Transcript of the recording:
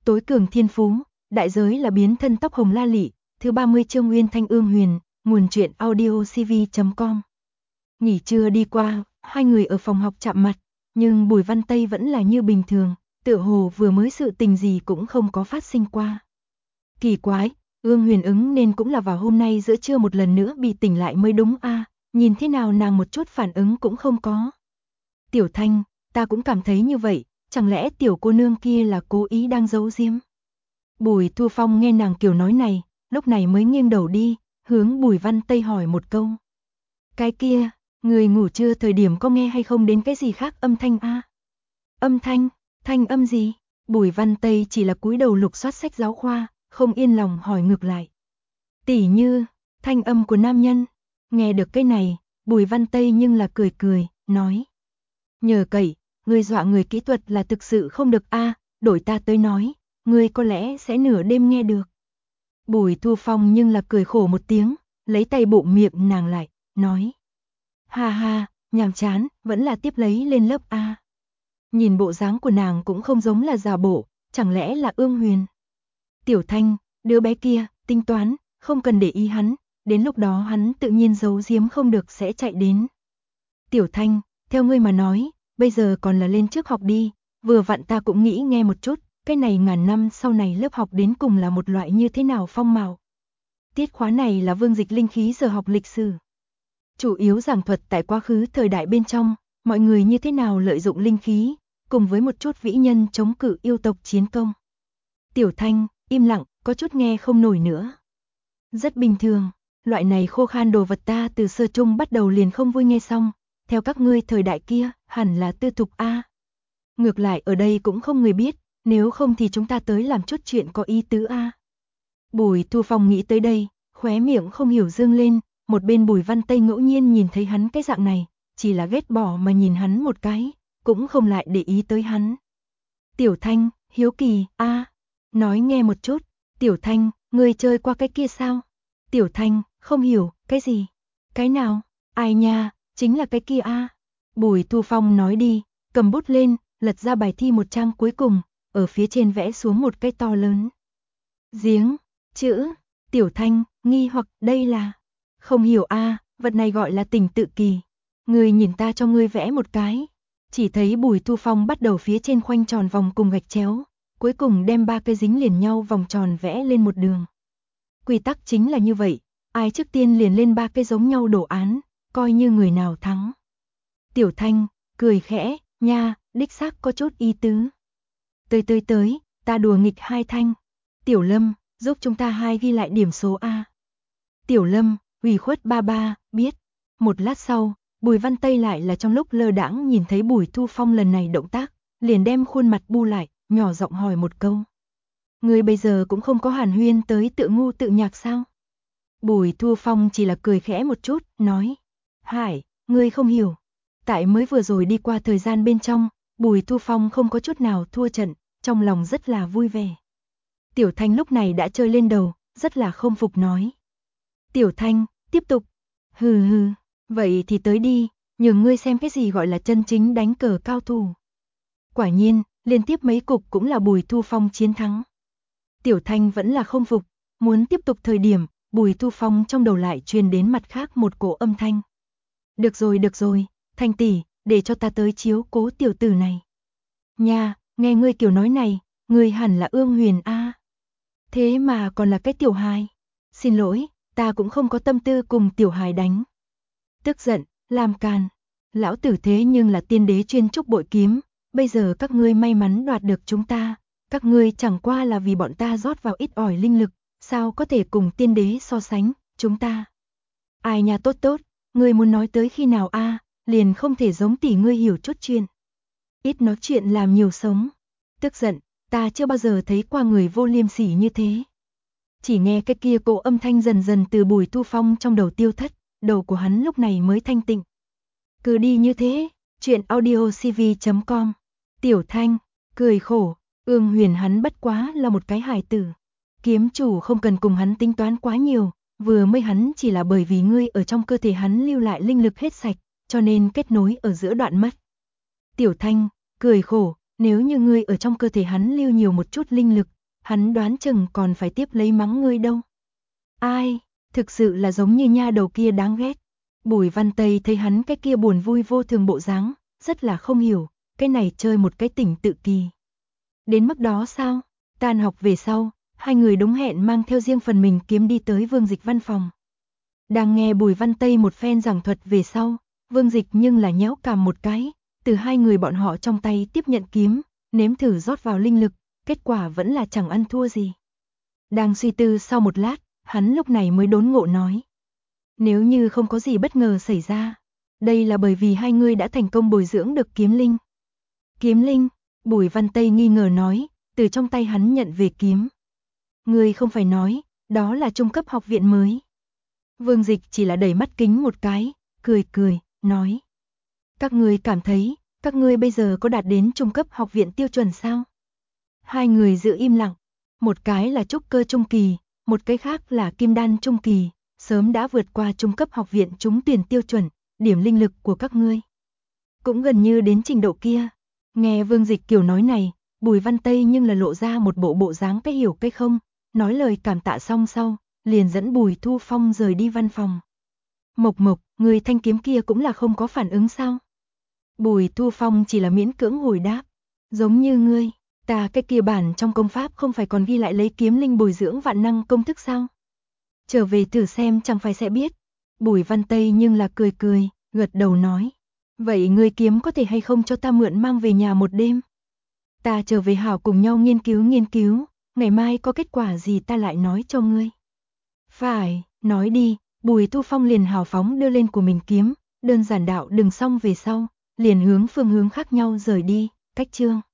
tối cường thiên phú, đại giới là biến thân tóc hồng la lị, thứ 30 chương Uyên Thanh Ương Huyền, nguồn truyện audio cv.com. Nghỉ trưa đi qua, hai người ở phòng học chạm mặt, nhưng Bùi Văn Tây vẫn là như bình thường, tựa hồ vừa mới sự tình gì cũng không có phát sinh qua. Kỳ quái, Ương Huyền ứng nên cũng là vào hôm nay giữa trưa một lần nữa bị tỉnh lại mới đúng a, nhìn thế nào nàng một chút phản ứng cũng không có. Tiểu Thanh, ta cũng cảm thấy như vậy, chẳng lẽ tiểu cô nương kia là cố ý đang giấu giếm? Bùi Thu Phong nghe nàng kiểu nói này, lúc này mới nghiêng đầu đi, hướng Bùi Văn Tây hỏi một câu. Cái kia, người ngủ trưa thời điểm có nghe hay không đến cái gì khác âm thanh a? Âm thanh, thanh âm gì? Bùi Văn Tây chỉ là cúi đầu lục soát sách giáo khoa, không yên lòng hỏi ngược lại. Tỉ như, thanh âm của nam nhân. Nghe được cái này, Bùi Văn Tây nhưng là cười cười, nói. Nhờ cậy, người dọa người kỹ thuật là thực sự không được a, đổi ta tới nói, người có lẽ sẽ nửa đêm nghe được. Bùi Thu Phong nhưng là cười khổ một tiếng, lấy tay bụng miệng nàng lại, nói. Ha ha, nhàm chán, vẫn là tiếp lấy lên lớp a. Nhìn bộ dáng của nàng cũng không giống là giả bộ, chẳng lẽ là Ương Huyền. Tiểu Thanh, đứa bé kia, tính toán, không cần để ý hắn, đến lúc đó hắn tự nhiên giấu giếm không được sẽ chạy đến. Tiểu Thanh, theo ngươi mà nói, bây giờ còn là lên trước học đi, vừa vặn ta cũng nghĩ nghe một chút, cái này ngàn năm sau này lớp học đến cùng là một loại như thế nào phong màu. Tiết khóa này là vương dịch linh khí giờ học lịch sử. Chủ yếu giảng thuật tại quá khứ thời đại bên trong, mọi người như thế nào lợi dụng linh khí, cùng với một chút vĩ nhân chống cự yêu tộc chiến công. Tiểu Thanh, im lặng, có chút nghe không nổi nữa. Rất bình thường, loại này khô khan đồ vật ta từ sơ trung bắt đầu liền không vui nghe xong, theo các ngươi thời đại kia, hẳn là tư thục a. Ngược lại ở đây cũng không người biết, nếu không thì chúng ta tới làm chút chuyện có ý tứ a. Bùi Thu Phong nghĩ tới đây, khóe miệng không hiểu dương lên, một bên Bùi Văn Tây ngẫu nhiên nhìn thấy hắn cái dạng này, chỉ là ghét bỏ mà nhìn hắn một cái, cũng không lại để ý tới hắn. Tiểu Thanh, hiếu kỳ, a, nói nghe một chút, Tiểu Thanh, ngươi chơi qua cái kia sao? Tiểu Thanh, không hiểu, cái gì? Cái nào? Ai nha, chính là cái kia a. Bùi Thu Phong nói đi, cầm bút lên, lật ra bài thi một trang cuối cùng, ở phía trên vẽ xuống một cái to lớn. Giếng, chữ, Tiểu Thanh, nghi hoặc đây là... Không hiểu a, vật này gọi là tình tự kỳ. Ngươi nhìn ta cho ngươi vẽ một cái. Chỉ thấy Bùi Thu Phong bắt đầu phía trên khoanh tròn vòng cùng gạch chéo, cuối cùng đem ba cái dính liền nhau vòng tròn vẽ lên một đường. Quy tắc chính là như vậy, ai trước tiên liền lên ba cái giống nhau đồ án, coi như người nào thắng. Tiểu Thanh, cười khẽ, nha, đích xác có chút ý tứ. Tới, ta đùa nghịch hai Thanh. Tiểu Lâm, giúp chúng ta hai ghi lại điểm số A. Tiểu Lâm, ủy khuất ba, biết. Một lát sau, Bùi Văn Tây lại là trong lúc lơ đãng nhìn thấy Bùi Thu Phong lần này động tác, liền đem khuôn mặt bu lại, nhỏ giọng hỏi một câu. Ngươi bây giờ cũng không có hàn huyên tới tự ngu tự nhạc sao? Bùi Thu Phong chỉ là cười khẽ một chút, nói. Hải, ngươi không hiểu. Tại mới vừa rồi đi qua thời gian bên trong, Bùi Thu Phong không có chút nào thua trận, trong lòng rất là vui vẻ. Tiểu Thanh lúc này đã chơi lên đầu, rất là không phục nói. Tiểu Thanh, tiếp tục. Hừ, vậy thì tới đi, nhường ngươi xem cái gì gọi là chân chính đánh cờ cao thủ. Quả nhiên, liên tiếp mấy cục cũng là Bùi Thu Phong chiến thắng. Tiểu Thanh vẫn là không phục, muốn tiếp tục thời điểm, Bùi Thu Phong trong đầu lại truyền đến mặt khác một cổ âm thanh. Được rồi, Thanh tỷ, để cho ta tới chiếu cố tiểu tử này. Nha, nghe ngươi kiểu nói này, ngươi hẳn là Ương Huyền a. Thế mà còn là cái tiểu hài. Xin lỗi, ta cũng không có tâm tư cùng tiểu hài đánh. Tức giận, làm càn. Lão tử thế nhưng là tiên đế chuyên trúc bội kiếm, bây giờ các ngươi may mắn đoạt được chúng ta, các ngươi chẳng qua là vì bọn ta rót vào ít ỏi linh lực, sao có thể cùng tiên đế so sánh, chúng ta. Ai nha tốt, ngươi muốn nói tới khi nào a, liền không thể giống tỷ ngươi hiểu chút chuyện. Ít nói chuyện làm nhiều sống. Tức giận, ta chưa bao giờ thấy qua người vô liêm sỉ như thế. Chỉ nghe cái kia cổ âm thanh dần dần từ Bùi Thu Phong trong đầu tiêu thất, đầu của hắn lúc này mới thanh tịnh. Cứ đi như thế, chuyện audio cv.com. Tiểu Thanh, cười khổ, Ương Huyền hắn bất quá là một cái hài tử. Kiếm chủ không cần cùng hắn tính toán quá nhiều, vừa mới hắn chỉ là bởi vì ngươi ở trong cơ thể hắn lưu lại linh lực hết sạch, cho nên kết nối ở giữa đoạn mất. Tiểu Thanh, cười khổ, nếu như ngươi ở trong cơ thể hắn lưu nhiều một chút linh lực, hắn đoán chừng còn phải tiếp lấy mắng ngươi đâu. Ai, thực sự là giống như nha đầu kia đáng ghét. Bùi Văn Tây thấy hắn cái kia buồn vui vô thường bộ dáng, rất là không hiểu, cái này chơi một cái tỉnh tự kỳ. Đến mức đó sao? Tan học về sau, hai người đúng hẹn mang theo riêng phần mình kiếm đi tới Vương Dịch văn phòng. Đang nghe Bùi Văn Tây một phen giảng thuật về sau, Vương Dịch nhưng là nhéo cằm một cái, từ hai người bọn họ trong tay tiếp nhận kiếm, nếm thử rót vào linh lực, kết quả vẫn là chẳng ăn thua gì. Đang suy tư sau một lát, hắn lúc này mới đốn ngộ nói. Nếu như không có gì bất ngờ xảy ra, đây là bởi vì hai người đã thành công bồi dưỡng được kiếm linh. Kiếm linh, Bùi Văn Tây nghi ngờ nói, từ trong tay hắn nhận về kiếm. Ngươi không phải nói, đó là trung cấp học viện mới. Vương Dịch chỉ là đẩy mắt kính một cái, cười cười, nói. Các ngươi cảm thấy, các ngươi bây giờ có đạt đến trung cấp học viện tiêu chuẩn sao? Hai người giữ im lặng, một cái là trúc cơ trung kỳ, một cái khác là kim đan trung kỳ, sớm đã vượt qua trung cấp học viện trúng tuyển tiêu chuẩn, điểm linh lực của các ngươi cũng gần như đến trình độ kia. Nghe Vương Dịch kiểu nói này, Bùi Văn Tây nhưng là lộ ra một bộ dáng cái hiểu cái không, nói lời cảm tạ xong sau, liền dẫn Bùi Thu Phong rời đi văn phòng. Mộc Mộc, người thanh kiếm kia cũng là không có phản ứng sao? Bùi Thu Phong chỉ là miễn cưỡng hồi đáp, giống như ngươi, ta cái kia bản trong công pháp không phải còn ghi lại lấy kiếm linh bồi dưỡng vạn năng công thức sao? Trở về thử xem chẳng phải sẽ biết. Bùi Văn Tây nhưng là cười cười, gật đầu nói. Vậy ngươi kiếm có thể hay không cho ta mượn mang về nhà một đêm? Ta trở về hảo cùng nhau nghiên cứu, ngày mai có kết quả gì ta lại nói cho ngươi. Phải, nói đi, Bùi Thu Phong liền hào phóng đưa lên của mình kiếm, đơn giản đạo đừng xong về sau, liền hướng phương hướng khác nhau rời đi, cách chương.